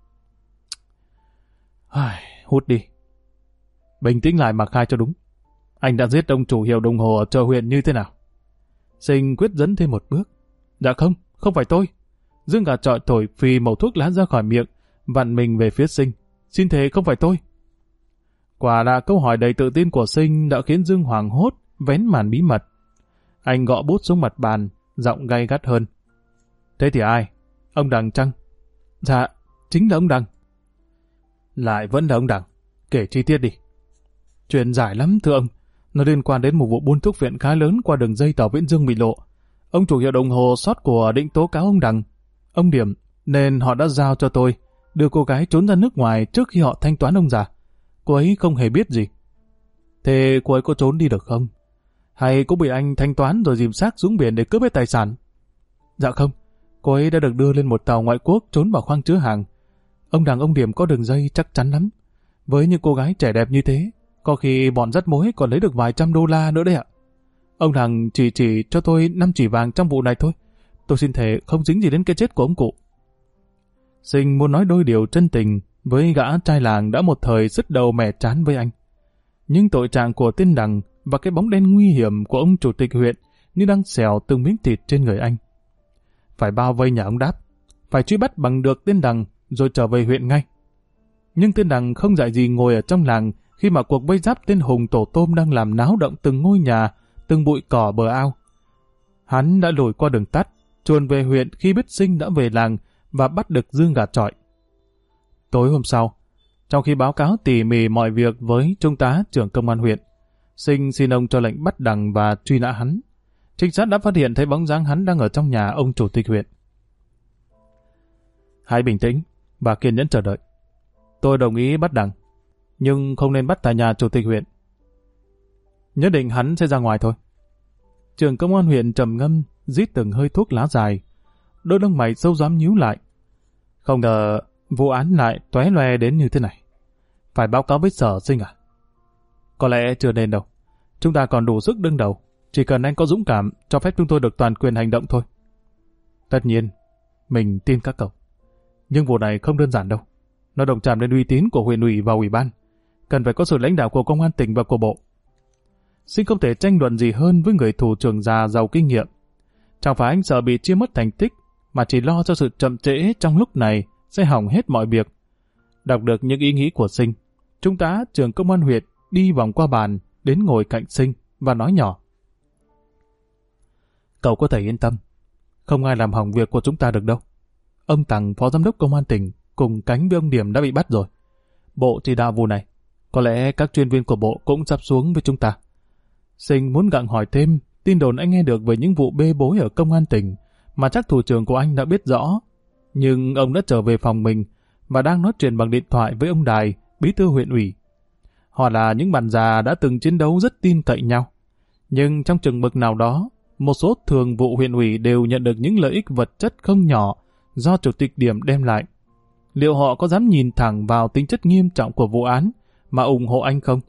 Hút đi. Bình tĩnh lại mà khai cho đúng. Anh đã giết ông chủ hiệu đồng hồ ở chợ huyện như thế nào? Sinh quyết dấn thêm một bước. Dạ không, không phải tôi. Dương gà chọi thổi phì mẩu thuốc lá ra khỏi miệng, vặn mình về phía Sinh. Xin thề không phải tôi. Quả là câu hỏi đầy tự tin của Sinh đã khiến Dương hoảng hốt, vén màn bí mật. Anh gõ bút xuống mặt bàn, giọng gay gắt hơn. Thế thì ai? Ông Đằng chăng? Dạ, chính là ông Đằng. Lại vẫn là ông Đằng. Kể chi tiết đi. Chuyện dài lắm thưa ông. Nó liên quan đến một vụ buôn thuốc viện khá lớn qua đường dây tàu Viễn Dương bị lộ. Ông chủ hiệu đồng hồ sót của định tố cáo ông Đằng, ông Điểm, nên họ đã giao cho tôi đưa cô gái trốn ra nước ngoài trước khi họ thanh toán ông già. Cô ấy không hề biết gì. Thế cô ấy có trốn đi được không? Hay cũng bị anh thanh toán rồi dìm xác xuống biển để cướp hết tài sản? Dạ không, cô ấy đã được đưa lên một tàu ngoại quốc trốn vào khoang chứa hàng. Ông Đằng ông Điểm có đường dây chắc chắn lắm. Với những cô gái trẻ đẹp như thế, có khi bọn dắt mối còn lấy được vài trăm đô la nữa đấy ạ. Ông Đằng chỉ chỉ cho tôi năm chỉ vàng trong vụ này thôi. Tôi xin thề không dính gì đến cái chết của ông cụ. Sinh muốn nói đôi điều chân tình với gã trai làng đã một thời sứt đầu mẻ chán với anh. Nhưng tội trạng của tên Đằng và cái bóng đen nguy hiểm của ông chủ tịch huyện như đang xèo từng miếng thịt trên người anh. Phải bao vây nhà ông Đáp, phải truy bắt bằng được tên Đằng rồi trở về huyện ngay. Nhưng tên Đằng không dạy gì ngồi ở trong làng khi mà cuộc vây giáp tên Hùng Tổ Tôm đang làm náo động từng ngôi nhà, từng bụi cỏ bờ ao. Hắn đã lùi qua đường tắt, chuồn về huyện khi biết Sinh đã về làng và bắt được Dương gà chọi. Tối hôm sau, trong khi báo cáo tỉ mỉ mọi việc với trung tá trưởng công an huyện, Sinh xin ông cho lệnh bắt Đằng và truy nã hắn. Trinh sát đã phát hiện thấy bóng dáng hắn đang ở trong nhà ông chủ tịch huyện. Hãy bình tĩnh và kiên nhẫn chờ đợi. Tôi đồng ý bắt Đằng, nhưng không nên bắt tại nhà chủ tịch huyện. Nhất định hắn sẽ ra ngoài thôi. Trưởng công an huyện trầm ngâm, rít từng hơi thuốc lá dài. Đôi lông mày sâu róm nhíu lại. Không ngờ vụ án lại tóe loe đến như thế này. Phải báo cáo với sở Sinh à? Có lẽ chưa nên đâu. Chúng ta còn đủ sức đương đầu. Chỉ cần anh có dũng cảm, cho phép chúng tôi được toàn quyền hành động thôi. Tất nhiên, mình tin các cậu. Nhưng vụ này không đơn giản đâu. Nó động chạm đến uy tín của huyện ủy và ủy ban. Cần phải có sự lãnh đạo của công an tỉnh và của bộ. Sinh không thể tranh luận gì hơn với người thủ trưởng già giàu kinh nghiệm. Chẳng phải anh sợ bị chia mất thành tích, mà chỉ lo cho sự chậm trễ trong lúc này sẽ hỏng hết mọi việc. Đọc được những ý nghĩ của Sinh, trung tá trưởng công an huyện đi vòng qua bàn đến ngồi cạnh Sinh và nói nhỏ. Cậu có thể yên tâm, không ai làm hỏng việc của chúng ta được đâu. Ông Tằng, phó giám đốc công an tỉnh, cùng cánh với ông Điểm đã bị bắt rồi. Bộ chỉ đạo vụ này, có lẽ các chuyên viên của bộ cũng sắp xuống với chúng ta. Sinh muốn gặng hỏi thêm tin đồn anh nghe được về những vụ bê bối ở công an tỉnh mà chắc thủ trưởng của anh đã biết rõ. Nhưng ông đã trở về phòng mình và đang nói chuyện bằng điện thoại với ông Đài, bí thư huyện ủy. Họ là những bạn già đã từng chiến đấu rất tin cậy nhau. Nhưng trong chừng mực nào đó, một số thường vụ huyện ủy đều nhận được những lợi ích vật chất không nhỏ do chủ tịch điểm đem lại. Liệu họ có dám nhìn thẳng vào tính chất nghiêm trọng của vụ án mà ủng hộ anh không?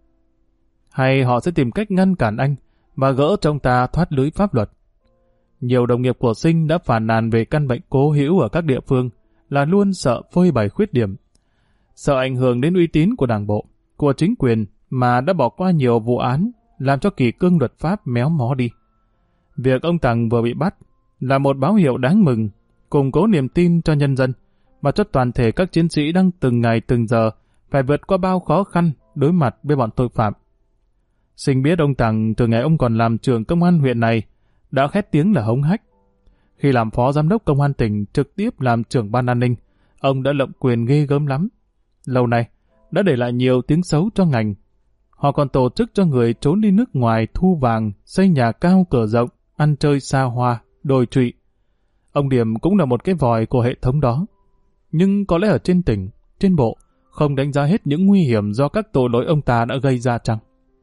Hay họ sẽ tìm cách ngăn cản anh và gỡ cho ông ta thoát lưới pháp luật? Nhiều đồng nghiệp của Sinh đã phàn nàn về căn bệnh cố hữu ở các địa phương là luôn sợ phơi bày khuyết điểm, sợ ảnh hưởng đến uy tín của đảng bộ, của chính quyền mà đã bỏ qua nhiều vụ án, làm cho kỷ cương luật pháp méo mó đi. Việc ông Tằng vừa bị bắt là một báo hiệu đáng mừng, củng cố niềm tin cho nhân dân và cho toàn thể các chiến sĩ đang từng ngày từng giờ phải vượt qua bao khó khăn đối mặt với bọn tội phạm. Sinh biết ông Tằng từ ngày ông còn làm trưởng công an huyện này đã khét tiếng là hống hách. Khi làm phó giám đốc công an tỉnh trực tiếp làm trưởng ban an ninh, ông đã lộng quyền ghê gớm lắm. Lâu nay, đã để lại nhiều tiếng xấu cho ngành. Họ còn tổ chức cho người trốn đi nước ngoài thu vàng, xây nhà cao cửa rộng, ăn chơi xa hoa, đồi trụy. Ông Điểm cũng là một cái vòi của hệ thống đó. Nhưng có lẽ ở trên tỉnh, trên bộ, không đánh giá hết những nguy hiểm do các tội lỗi ông ta đã gây ra chăng?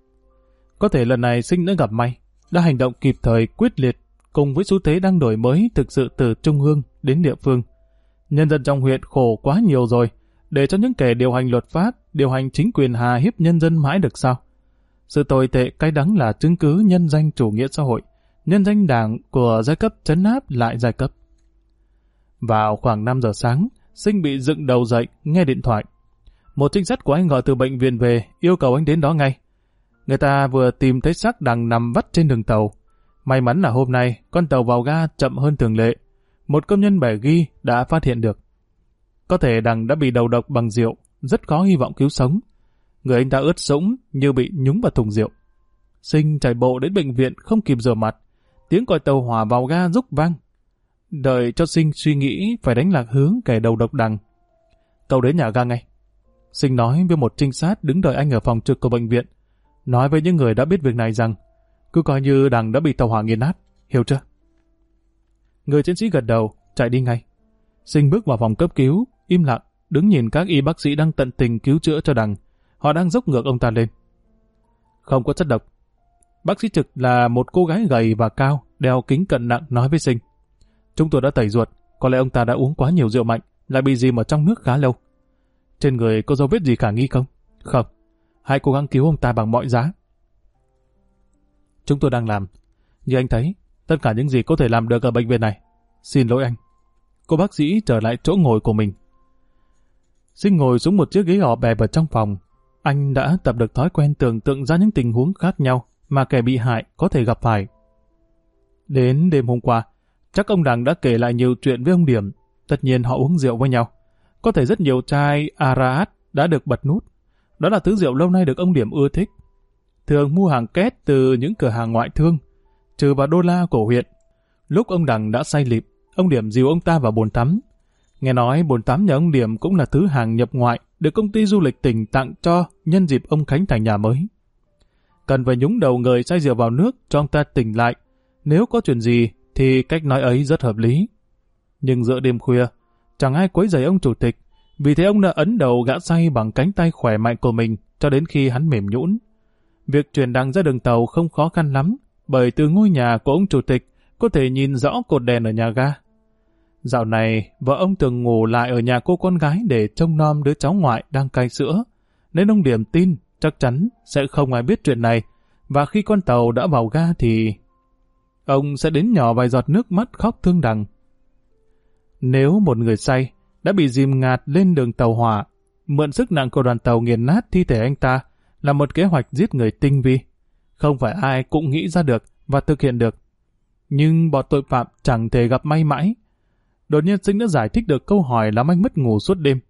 Có thể lần này Sinh đã gặp may, đã hành động kịp thời, quyết liệt, cùng với xu thế đang đổi mới thực sự từ trung ương đến địa phương. Nhân dân trong huyện khổ quá nhiều rồi, để cho những kẻ điều hành luật pháp, điều hành chính quyền hà hiếp nhân dân mãi được sao? Sự tồi tệ cay đắng là chứng cứ nhân danh chủ nghĩa xã hội, nhân danh đảng của giai cấp trấn áp lại giai cấp. Vào khoảng năm giờ sáng, Sinh bị dựng đầu dậy, nghe điện thoại. Một trinh sát của anh gọi từ bệnh viện về, yêu cầu anh đến đó ngay. Người ta vừa tìm thấy xác Đằng nằm vắt trên đường tàu. May mắn là hôm nay, con tàu vào ga chậm hơn thường lệ. Một công nhân bẻ ghi đã phát hiện được. Có thể Đằng đã bị đầu độc bằng rượu, rất khó hy vọng cứu sống. Người anh ta ướt sũng như bị nhúng vào thùng rượu. Sinh chạy bộ đến bệnh viện không kịp rửa mặt. Tiếng còi tàu hỏa vào ga rúc vang. Đợi cho Sinh suy nghĩ phải đánh lạc hướng kẻ đầu độc Đằng. Cậu đến nhà ga ngay. Sinh nói với một trinh sát đứng đợi anh ở phòng trực của bệnh viện. Nói với những người đã biết việc này rằng cứ coi như Đằng đã bị tàu hỏa nghiền nát, hiểu chưa? Người chiến sĩ gật đầu, chạy đi ngay. Sinh bước vào phòng cấp cứu, im lặng, đứng nhìn các y bác sĩ đang tận tình cứu chữa cho Đằng. Họ đang dốc ngược ông ta lên. Không có chất độc. Bác sĩ trực là một cô gái gầy và cao, đeo kính cận nặng nói với Sinh. Chúng tôi đã tẩy ruột, có lẽ ông ta đã uống quá nhiều rượu mạnh, lại bị dìm ở trong nước khá lâu. Trên người có dấu vết gì khả nghi không? Không. Hãy cố gắng cứu ông ta bằng mọi giá. Chúng tôi đang làm. Như anh thấy, tất cả những gì có thể làm được ở bệnh viện này. Xin lỗi anh. Cô bác sĩ trở lại chỗ ngồi của mình. Sinh ngồi xuống một chiếc ghế họ bẹp ở trong phòng. Anh đã tập được thói quen tưởng tượng ra những tình huống khác nhau mà kẻ bị hại có thể gặp phải. Đến đêm hôm qua, chắc ông Đằng đã kể lại nhiều chuyện với ông Điểm. Tất nhiên họ uống rượu với nhau. Có thể rất nhiều chai Araat đã được bật nút. Đó là thứ rượu lâu nay được ông Điểm ưa thích. Thường mua hàng két từ những cửa hàng ngoại thương, trừ vào đô la của huyện. Lúc ông Đằng đã say lịm, ông Điểm dìu ông ta vào bồn tắm. Nghe nói bồn tắm nhà ông Điểm cũng là thứ hàng nhập ngoại được công ty du lịch tỉnh tặng cho nhân dịp ông khánh thành nhà mới. Cần phải nhúng đầu người say rượu vào nước cho ông ta tỉnh lại. Nếu có chuyện gì thì cách nói ấy rất hợp lý. Nhưng giữa đêm khuya, chẳng ai quấy rầy ông chủ tịch, vì thế ông đã ấn đầu gã say bằng cánh tay khỏe mạnh của mình cho đến khi hắn mềm nhũn. Việc chuyển Đằng ra đường tàu không khó khăn lắm, bởi từ ngôi nhà của ông chủ tịch có thể nhìn rõ cột đèn ở nhà ga. Dạo này, vợ ông thường ngủ lại ở nhà cô con gái để trông nom đứa cháu ngoại đang cai sữa, nên ông Điểm tin chắc chắn sẽ không ai biết chuyện này, và khi con tàu đã vào ga thì ông sẽ đến nhỏ vài giọt nước mắt khóc thương Đằng. Nếu một người say đã bị dìm ngạt lên đường tàu hỏa, mượn sức nặng của đoàn tàu nghiền nát thi thể anh ta là một kế hoạch giết người tinh vi, không phải ai cũng nghĩ ra được và thực hiện được. Nhưng bọn tội phạm chẳng thể gặp may mãi. Đột nhiên Sinh đã giải thích được câu hỏi làm anh mất ngủ suốt đêm.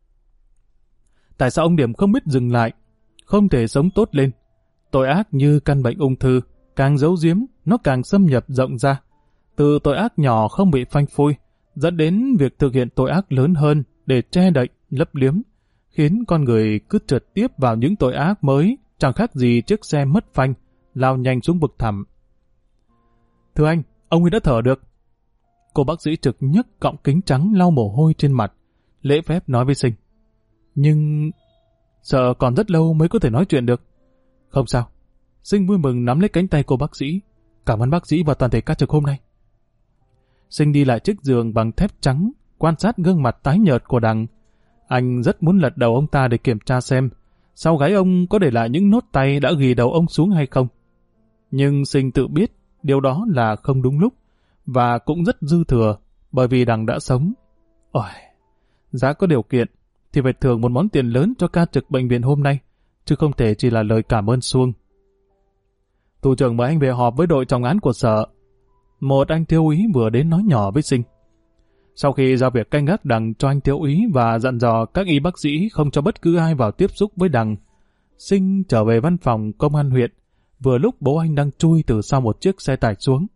Tại sao ông Điểm không biết dừng lại, không thể sống tốt lên? Tội ác như căn bệnh ung thư, càng giấu giếm, nó càng xâm nhập rộng ra. Từ tội ác nhỏ không bị phanh phui, dẫn đến việc thực hiện tội ác lớn hơn để che đậy, lấp liếm, khiến con người cứ trượt tiếp vào những tội ác mới, chẳng khác gì chiếc xe mất phanh, lao nhanh xuống vực thẳm. Thưa anh, ông ấy đã thở được. Cô bác sĩ trực nhấc cọng kính trắng lau mồ hôi trên mặt, lễ phép nói với Sinh. Nhưng sợ còn rất lâu mới có thể nói chuyện được. Không sao. Sinh vui mừng nắm lấy cánh tay cô bác sĩ. Cảm ơn bác sĩ và toàn thể ca trực hôm nay. Sinh đi lại chiếc giường bằng thép trắng, quan sát gương mặt tái nhợt của Đằng. Anh rất muốn lật đầu ông ta để kiểm tra xem sau gáy ông có để lại những nốt tay đã ghì đầu ông xuống hay không. Nhưng Sinh tự biết điều đó là không đúng lúc và cũng rất dư thừa bởi vì Đằng đã sống. Ôi, giá có điều kiện thì phải thưởng một món tiền lớn cho ca trực bệnh viện hôm nay, chứ không thể chỉ là lời cảm ơn suông. Thủ trưởng mời anh về họp với đội trọng án của sở. Một anh thiếu úy vừa đến nói nhỏ với Sinh. Sau khi giao việc canh gác Đằng cho anh thiếu úy và dặn dò các y bác sĩ không cho bất cứ ai vào tiếp xúc với Đằng, Sinh trở về văn phòng công an huyện, vừa lúc bố anh đang chui từ sau một chiếc xe tải xuống.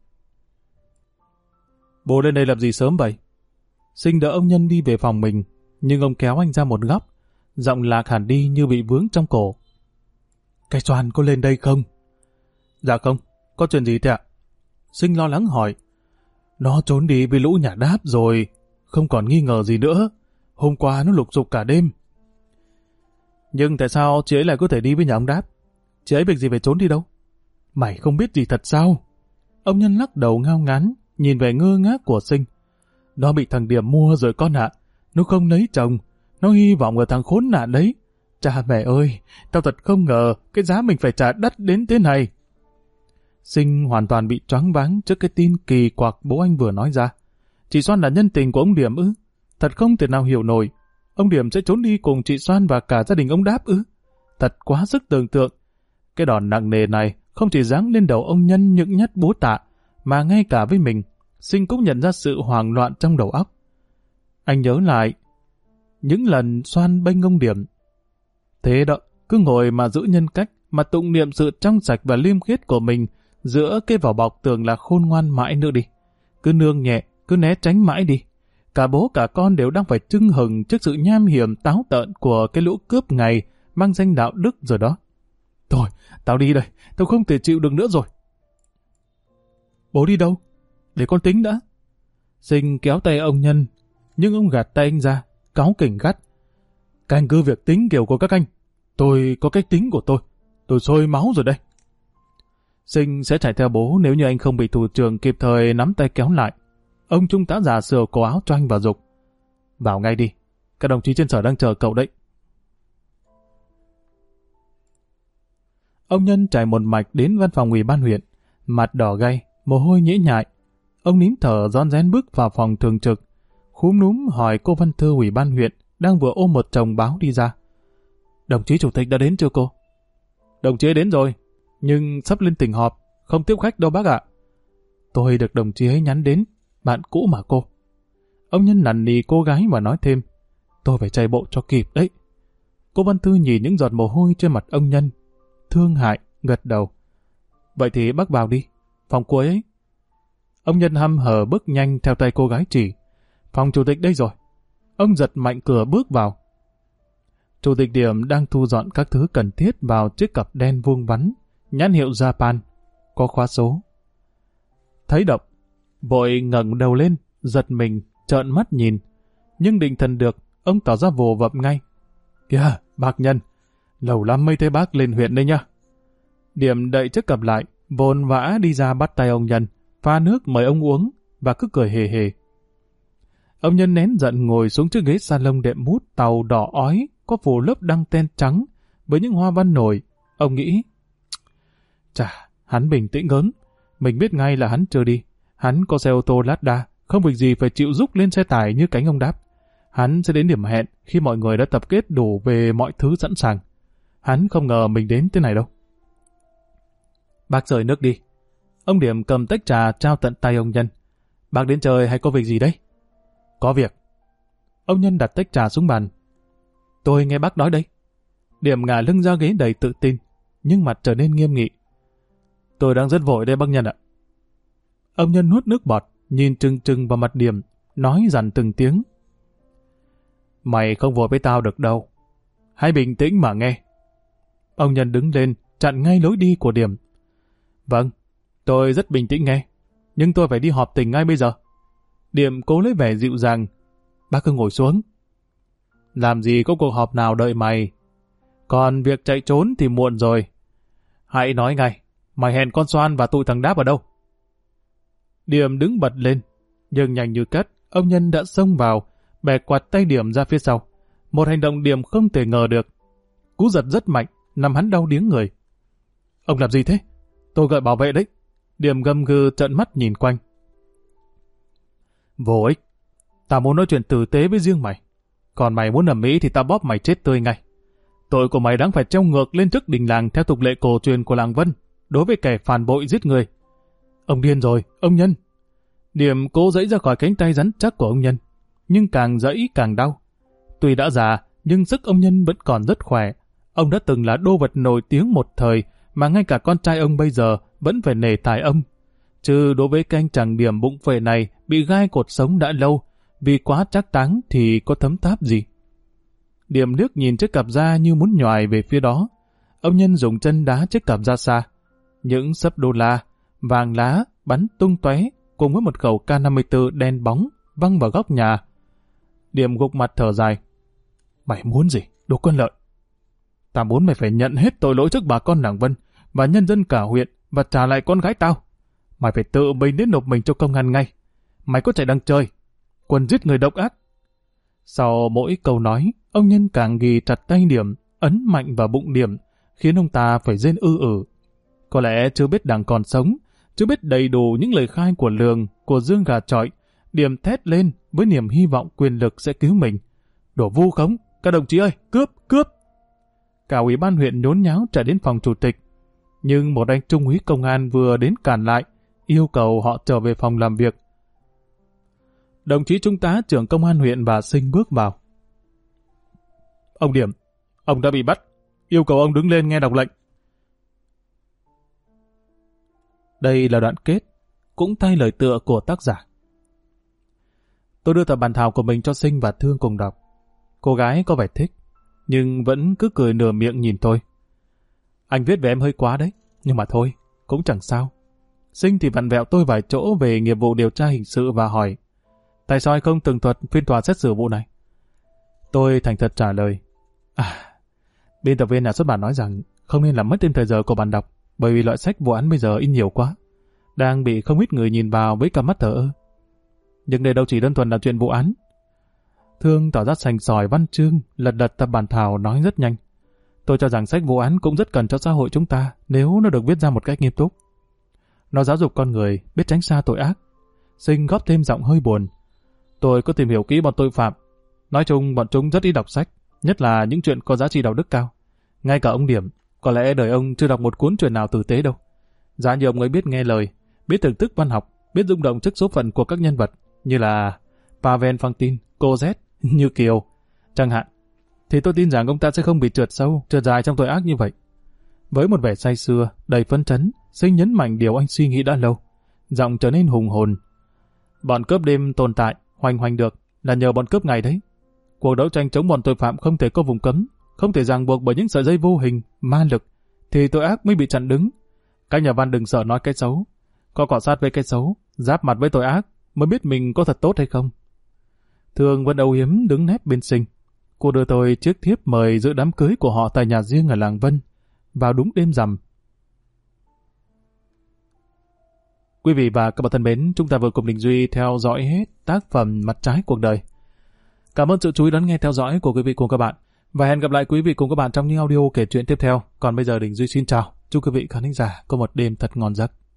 Bố lên đây làm gì sớm vậy? Sinh đỡ ông Nhân đi về phòng mình, nhưng ông kéo anh ra một góc, giọng lạc hẳn đi như bị vướng trong cổ. Cái Soan có lên đây không? Dạ không, có chuyện gì thế ạ? Sinh lo lắng hỏi. Nó trốn đi với lũ nhà Đáp rồi, không còn nghi ngờ gì nữa. Hôm qua nó lục dục cả đêm. Nhưng tại sao chị ấy lại có thể đi với nhà ông Đáp? Chị ấy việc gì phải trốn đi đâu? Mày không biết gì thật sao? Ông Nhân lắc đầu ngao ngán, nhìn về ngơ ngác của Sinh. Nó bị thằng Điểm mua rồi con ạ. Nó không lấy chồng, nó hy vọng ở thằng khốn nạn đấy. Cha mẹ ơi, tao thật không ngờ cái giá mình phải trả đắt đến thế này. Sinh hoàn toàn bị choáng váng trước cái tin kỳ quặc bố anh vừa nói ra. Chị Soan là nhân tình của ông Điểm ư? Thật không thể nào hiểu nổi. Ông Điểm sẽ trốn đi cùng chị Soan và cả gia đình ông Đáp ư? Thật quá sức tưởng tượng. Cái đòn nặng nề này không chỉ giáng lên đầu ông Nhân những nhát búa tạ, mà ngay cả với mình, Sinh cũng nhận ra sự hoảng loạn trong đầu óc. Anh nhớ lại những lần Soan bênh ông Điểm. Thế đó, cứ ngồi mà giữ nhân cách, mà tụng niệm sự trong sạch và liêm khiết của mình giữa cái vỏ bọc tưởng là khôn ngoan mãi nữa đi. Cứ nương nhẹ, cứ né tránh mãi đi. Cả bố cả con đều đang phải chưng hừng trước sự nham hiểm táo tợn của cái lũ cướp ngày mang danh đạo đức rồi đó. Thôi, tao đi đây, tao không thể chịu được nữa rồi. Bố đi đâu? Để con tính đã. Sinh kéo tay ông Nhân, nhưng ông gạt tay anh ra, cáu kỉnh gắt. Các anh cứ việc tính kiểu của các anh. Tôi có cách tính của tôi. Tôi sôi máu rồi đây. Sinh sẽ chạy theo bố nếu như anh không bị thủ trưởng kịp thời nắm tay kéo lại. Ông trung tá già sửa cổ áo cho anh và giục. Vào ngay đi, các đồng chí trên sở đang chờ cậu đấy. Ông Nhân chạy một mạch đến văn phòng ủy ban huyện, mặt đỏ gay, mồ hôi nhễ nhại. Ông nín thở rón rén bước vào phòng thường trực, khúm núm hỏi cô văn thư ủy ban huyện đang vừa ôm một chồng báo đi ra. Đồng chí chủ tịch đã đến chưa cô? Đồng chí ấy đến rồi, nhưng sắp lên tỉnh họp, không tiếp khách đâu bác ạ. Tôi được đồng chí ấy nhắn đến, bạn cũ mà cô. Ông Nhân nằn nì cô gái và nói thêm, tôi phải chạy bộ cho kịp đấy. Cô văn thư nhìn những giọt mồ hôi trên mặt ông Nhân, thương hại, gật đầu. Vậy thì bác vào đi, phòng cuối ấy. Ông Nhân hăm hở bước nhanh theo tay cô gái chỉ. Phòng chủ tịch đây rồi. Ông giật mạnh cửa bước vào. Chủ tịch Điểm đang thu dọn các thứ cần thiết vào chiếc cặp đen vuông vắn, nhãn hiệu Japan, có khóa số. Thấy động, vội ngẩng đầu lên, giật mình, trợn mắt nhìn. Nhưng định thần được, ông tỏ ra vồ vập ngay. Kìa, bác Nhân, lâu lắm mới thấy bác lên huyện đây nhá. Điểm đậy chiếc cặp lại, vồn vã đi ra bắt tay ông Nhân, pha nước mời ông uống, và cứ cười hề hề. Ông Nhân nén giận ngồi xuống chiếc ghế salon đệm mút tàu đỏ ói, có phủ lớp đăng ten trắng, với những hoa văn nổi. Ông nghĩ, chà, hắn bình tĩnh gớm. Mình biết ngay là hắn chưa đi. Hắn có xe ô tô Lada, không việc gì phải chịu rúc lên xe tải như cánh ông Đáp. Hắn sẽ đến điểm hẹn khi mọi người đã tập kết đủ về mọi thứ sẵn sàng. Hắn không ngờ mình đến thế này đâu. Bác rời nước đi. Ông Điểm cầm tách trà trao tận tay ông Nhân. Bác đến chơi hay có việc gì đấy? Có việc. Ông Nhân đặt tách trà xuống bàn. Tôi nghe bác nói đây. Điểm ngả lưng ra ghế đầy tự tin, nhưng mặt trở nên nghiêm nghị. Tôi đang rất vội đây bác Nhân ạ. Ông Nhân nuốt nước bọt, nhìn trừng trừng vào mặt Điểm, nói dằn từng tiếng. Mày không vội với tao được đâu. Hãy bình tĩnh mà nghe. Ông Nhân đứng lên, chặn ngay lối đi của Điểm. Vâng, tôi rất bình tĩnh nghe, nhưng tôi phải đi họp tỉnh ngay bây giờ. Điềm cố lấy vẻ dịu dàng. Bác cứ ngồi xuống. Làm gì có cuộc họp nào đợi mày. Còn việc chạy trốn thì muộn rồi. Hãy nói ngay, mày hẹn con Xoan và tụi thằng Đáp ở đâu? Điềm đứng bật lên, nhưng nhanh như cắt, ông Nhân đã xông vào, bẻ quạt tay Điềm ra phía sau. Một hành động Điềm không thể ngờ được. Cú giật rất mạnh, làm hắn đau điếng người. Ông làm gì thế? Tôi gọi bảo vệ đấy. Điềm gầm gừ trợn mắt nhìn quanh. Vô ích. Tao muốn nói chuyện tử tế với riêng mày. Còn mày muốn ầm ĩ thì tao bóp mày chết tươi ngay. Tội của mày đáng phải treo ngược lên trước đình làng theo tục lệ cổ truyền của làng Vân, đối với kẻ phản bội giết người. Ông điên rồi, ông Nhân. Điềm cố giãy ra khỏi cánh tay rắn chắc của ông Nhân, nhưng càng giãy càng đau. Tuy đã già, nhưng sức ông Nhân vẫn còn rất khỏe. Ông đã từng là đô vật nổi tiếng một thời, mà ngay cả con trai ông bây giờ vẫn phải nể tài ông. Chứ đối với cái anh chàng Điềm bụng phệ này bị gai cột sống đã lâu, vì quá trác táng thì có thấm tháp gì. Điềm liếc nhìn chiếc cặp da như muốn nhoài về phía đó. Ông Nhân dùng chân đá chiếc cặp ra xa. Những xấp đô la, vàng lá bắn tung tóe cùng với một khẩu K năm mươi tư đen bóng văng vào góc nhà. Điềm gục mặt thở dài. Mày muốn gì, đồ con lợn? Ta muốn mày phải nhận hết tội lỗi trước bà con làng Vân và nhân dân cả huyện và trả lại con gái tao. Mày phải tự mình đến nộp mình cho công an ngay. Mày có chạy đằng trời, quân giết người độc ác. Sau mỗi câu nói, ông Nhân càng ghi chặt tay Điềm, ấn mạnh vào bụng Điềm, khiến ông ta phải rên ư ử. Có lẽ chưa biết đằng còn sống, chưa biết đầy đủ những lời khai của Lường, của Dương gà chọi, Điềm thét lên với niềm hy vọng quyền lực sẽ cứu mình. Đổ vu khống, các đồng chí ơi, cướp, cướp! Cả ủy ban huyện nhốn nháo chạy đến phòng chủ tịch, nhưng một anh trung úy công an vừa đến cản lại, yêu cầu họ trở về phòng làm việc. Đồng chí trung tá trưởng công an huyện và Sinh bước vào. Ông Điểm, ông đã bị bắt, yêu cầu ông đứng lên nghe đọc lệnh. Đây là đoạn kết, cũng thay lời tựa của tác giả. Tôi đưa tập bản thảo của mình cho Sinh và Thương cùng đọc. Cô gái có vẻ thích, nhưng vẫn cứ cười nửa miệng nhìn tôi. Anh viết về em hơi quá đấy, nhưng mà thôi, cũng chẳng sao. Sinh thì vặn vẹo tôi vài chỗ về nghiệp vụ điều tra hình sự và hỏi, tại sao anh không tường thuật phiên tòa xét xử vụ này? Tôi thành thật trả lời, à, biên tập viên nhà xuất bản nói rằng không nên làm mất thêm thời giờ của bạn đọc, bởi vì loại sách vụ án bây giờ in nhiều quá, đang bị không ít người nhìn vào với cặp mắt thờ ơ. Nhưng đây đâu chỉ đơn thuần là chuyện vụ án. Thương tỏ ra sành sỏi văn chương, lật đật tập bản thảo nói rất nhanh. Tôi cho rằng sách vụ án cũng rất cần cho xã hội chúng ta nếu nó được viết ra một cách nghiêm túc. Nó giáo dục con người biết tránh xa tội ác. Sinh góp thêm giọng hơi buồn. Tôi có tìm hiểu kỹ bọn tội phạm. Nói chung bọn chúng rất ít đọc sách, nhất là những chuyện có giá trị đạo đức cao. Ngay cả ông Điểm, có lẽ đời ông chưa đọc một cuốn truyện nào tử tế đâu. Giá như ông ấy biết nghe lời, biết thưởng thức văn học, biết rung động trước số phận của các nhân vật như là Pavel Fantin, cô Z, Như Kiều chẳng hạn, thì tôi tin rằng ông ta sẽ không bị trượt sâu, trượt dài trong tội ác như vậy. Với một vẻ say sưa, đầy phấn chấn, Sinh nhấn mạnh điều anh suy nghĩ đã lâu. Giọng trở nên hùng hồn. Bọn cướp đêm tồn tại, hoành hoành được là nhờ bọn cướp ngày đấy. Cuộc đấu tranh chống bọn tội phạm không thể có vùng cấm, không thể ràng buộc bởi những sợi dây vô hình, ma lực, thì tội ác mới bị chặn đứng. Các nhà văn đừng sợ nói cái xấu. Có cọ sát với cái xấu, giáp mặt với tội ác, mới biết mình có thật tốt hay không. Thương vẫn âu yếm đứng nép bên Sinh. Cô đưa tôi chiếc thiếp mời dự đám cưới của họ tại nhà riêng ở làng Vân, vào đúng đêm rằm. Quý vị và các bạn thân mến, chúng ta vừa cùng Đình Duy theo dõi hết tác phẩm Mặt trái cuộc đời. Cảm ơn sự chú ý đón nghe theo dõi của quý vị cùng các bạn, và hẹn gặp lại quý vị cùng các bạn trong những audio kể chuyện tiếp theo. Còn bây giờ Đình Duy xin chào, chúc quý vị khán thính giả có một đêm thật ngon giấc.